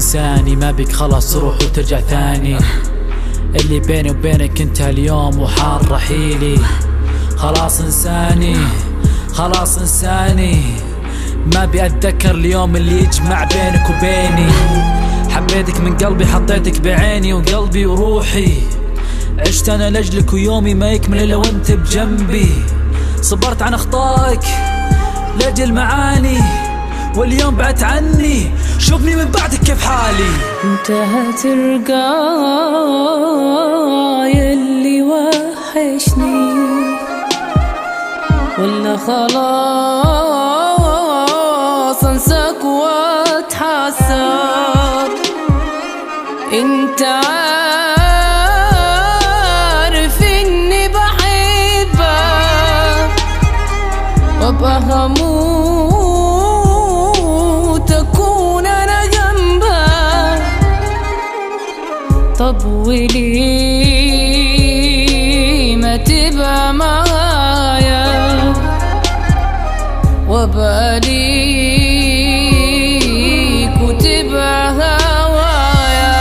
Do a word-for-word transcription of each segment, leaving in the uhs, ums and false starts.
تنساني، ما بيك خلاص تروح وترجع ثاني. اللي بيني وبينك انت اليوم وحال رحيلي. خلاص انساني خلاص انساني، ما بي اتذكر اليوم اللي يجمع بينك وبيني. حبيتك من قلبي حطيتك بعيني وقلبي وروحي. عشت انا لاجلك ويومي ما يكمل الا وانت بجنبي. صبرت عن اخطائك لاجل معاني، واليوم بعدت عني. شوفني من بعدك كيف حالي. انت هترجع يلي وحشني ولا خلاص انساك واتحسر؟ انت عارف اني بحبك وابقى هموت اكون انا جنبك. طب وليه ما تبقى معايا وابقى ليك وتبقى هوايا؟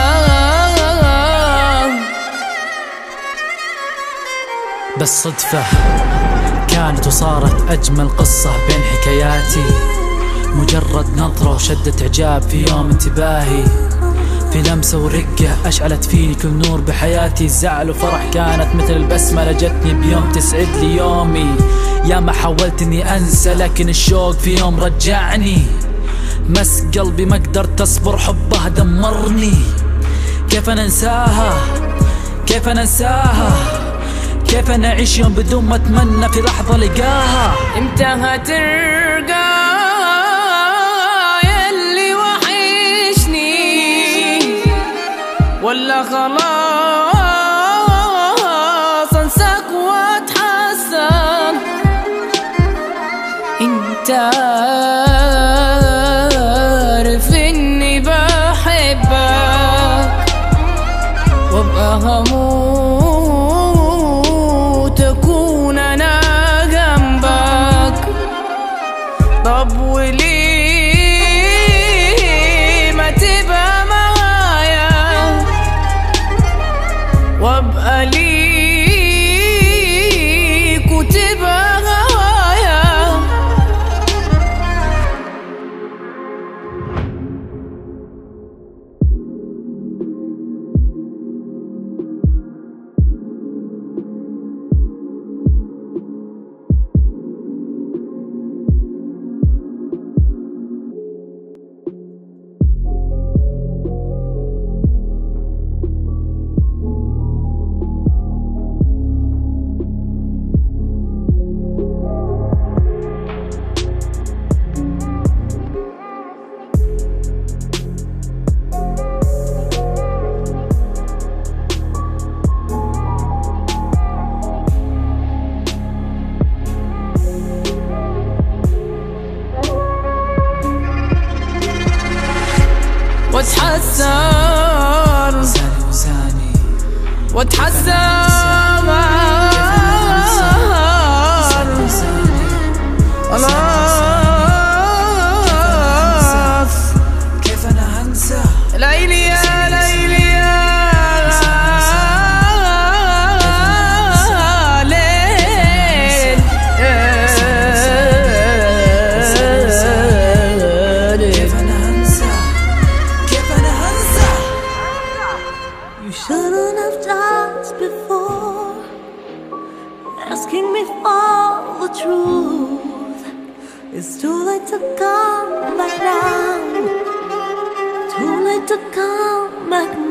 بس صدفة كانت وصارت أجمل قصة بين حكاياتي. مجرد نظرة وشدة إعجاب في يوم انتباهي، في لمسة ورقة أشعلت فيني كل نور بحياتي. زعل وفرح كانت مثل البسمة جتني بيوم تسعد لي يومي. يا ما حاولت إني أنسى لكن الشوق في يوم رجعني. مس قلبي ما قدرت أصبر، حبها دمرني. كيف أنا أنساها كيف أنا أنساها كيف أنا أعيش يوم بدون ما أتمنى في لحظة لقاها؟ امتى هترجع يلي وحشني ولا خلاص انساك واتحسن؟ انت عارف اني بحبك وابقى هموت اكون انا جنبك. طب وليه ما تبقى معايا وابقى ليك وتبقى هوايا؟ واتحسر واتحسر خلاص. كيف أنا هنسى ليلي يا ليلي يا ليل. كيف أنا هنسى كيف أنا هنسى. You shouldn't have asked before, asking me for the truth. It's too late to come back now, too late to come back now.